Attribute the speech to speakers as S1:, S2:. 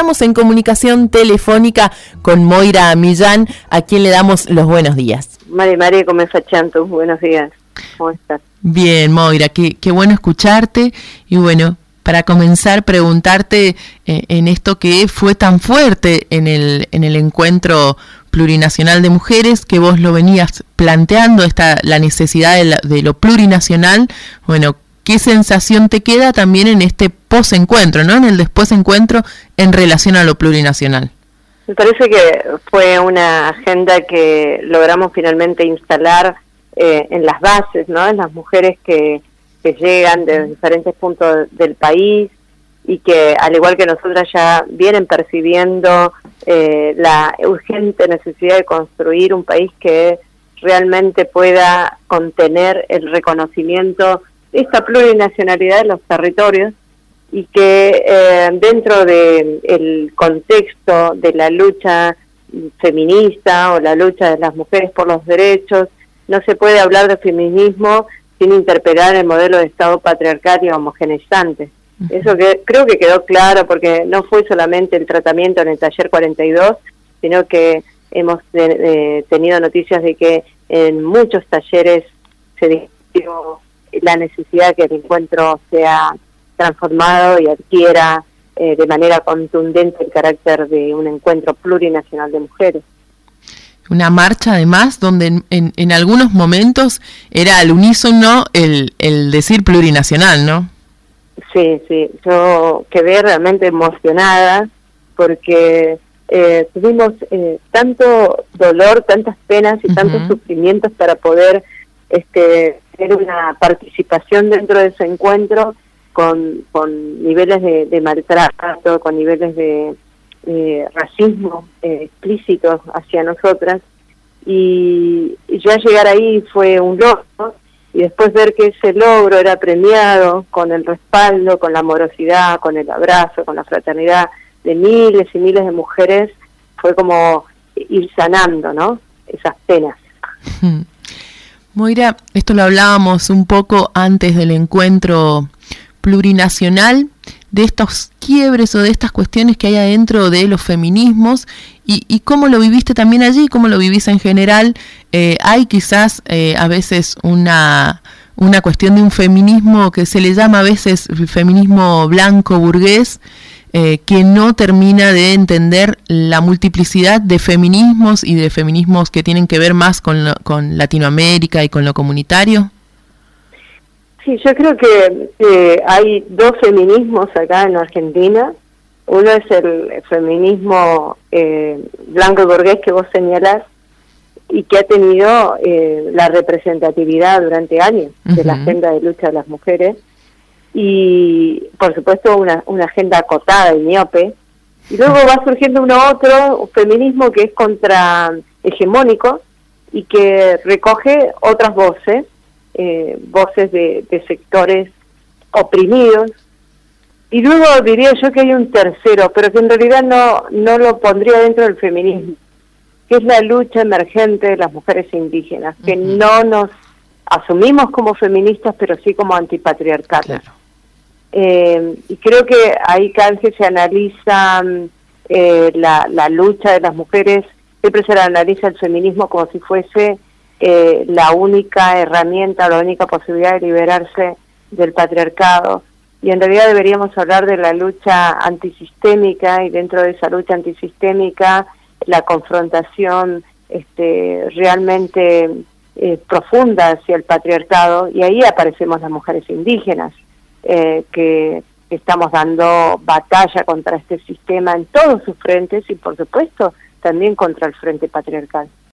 S1: estamos en comunicación telefónica con Moira Millán, a quien le damos los buenos días.
S2: María, ¿cómo estás, Chanto? Buenos días. ¿Cómo estás?
S1: Bien, Moira, qué bueno escucharte. Y bueno, para comenzar, preguntarte en esto que fue tan fuerte en el encuentro plurinacional de mujeres, que vos lo venías planteando, la necesidad de lo plurinacional. Bueno, ¿qué sensación te queda también en este posencuentro, ¿no? En el después encuentro en relación a lo plurinacional.
S2: Me parece que fue una agenda que logramos finalmente instalar en las bases, ¿no? En las mujeres que llegan de diferentes puntos del país y que, al igual que nosotras, ya vienen percibiendo la urgente necesidad de construir un país que realmente pueda contener el reconocimiento de esta plurinacionalidad de los territorios y que dentro del contexto de la lucha feminista o la lucha de las mujeres por los derechos, no se puede hablar de feminismo sin interpelar el modelo de Estado patriarcal y homogeneizante. Eso que creo que quedó claro, porque no fue solamente el tratamiento en el taller 42, sino que hemos tenido noticias de que en muchos talleres se discutió la necesidad de que el encuentro sea transformado y adquiera de manera contundente el carácter de un encuentro plurinacional de mujeres.
S1: Una marcha, además, donde en algunos momentos era al unísono el decir plurinacional, ¿no?
S2: Sí, yo quedé realmente emocionada porque tuvimos tanto dolor, tantas penas y tantos sufrimientos para poder tener una participación dentro de ese encuentro con niveles de maltrato, con niveles de racismo explícitos hacia nosotras, y ya llegar ahí fue un logro, y después ver que ese logro era premiado con el respaldo, con la amorosidad, con el abrazo, con la fraternidad de miles y miles de mujeres, fue como ir sanando, ¿no?, esas penas.
S1: Moira, esto lo hablábamos un poco antes del encuentro plurinacional, de estos quiebres o de estas cuestiones que hay adentro de los feminismos y cómo lo viviste también allí, cómo lo vivís en general. Hay quizás a veces una cuestión de un feminismo que se le llama a veces el feminismo blanco burgués, que no termina de entender la multiplicidad de feminismos y de feminismos que tienen que ver más con Latinoamérica y con lo comunitario.
S2: Sí, yo creo que hay dos feminismos acá en Argentina. Uno es el feminismo blanco y burgués que vos señalás y que ha tenido la representatividad durante años de la agenda de lucha de las mujeres y, por supuesto, una agenda acotada y miope. Y luego va surgiendo un feminismo que es contrahegemónico y que recoge otras voces, voces de sectores oprimidos, y luego diría yo que hay un tercero, pero que en realidad no lo pondría dentro del feminismo, que es la lucha emergente de las mujeres indígenas, que no nos asumimos como feministas, pero sí como antipatriarcales. Claro. Y creo que ahí cada vez que se analiza la lucha de las mujeres, siempre se analiza el feminismo como si fuese la única herramienta, la única posibilidad de liberarse del patriarcado, y en realidad deberíamos hablar de la lucha antisistémica, y dentro de esa lucha antisistémica la confrontación realmente profunda hacia el patriarcado, y ahí aparecemos las mujeres indígenas que estamos dando batalla contra este sistema en todos sus frentes y, por supuesto, también contra el frente patriarcal.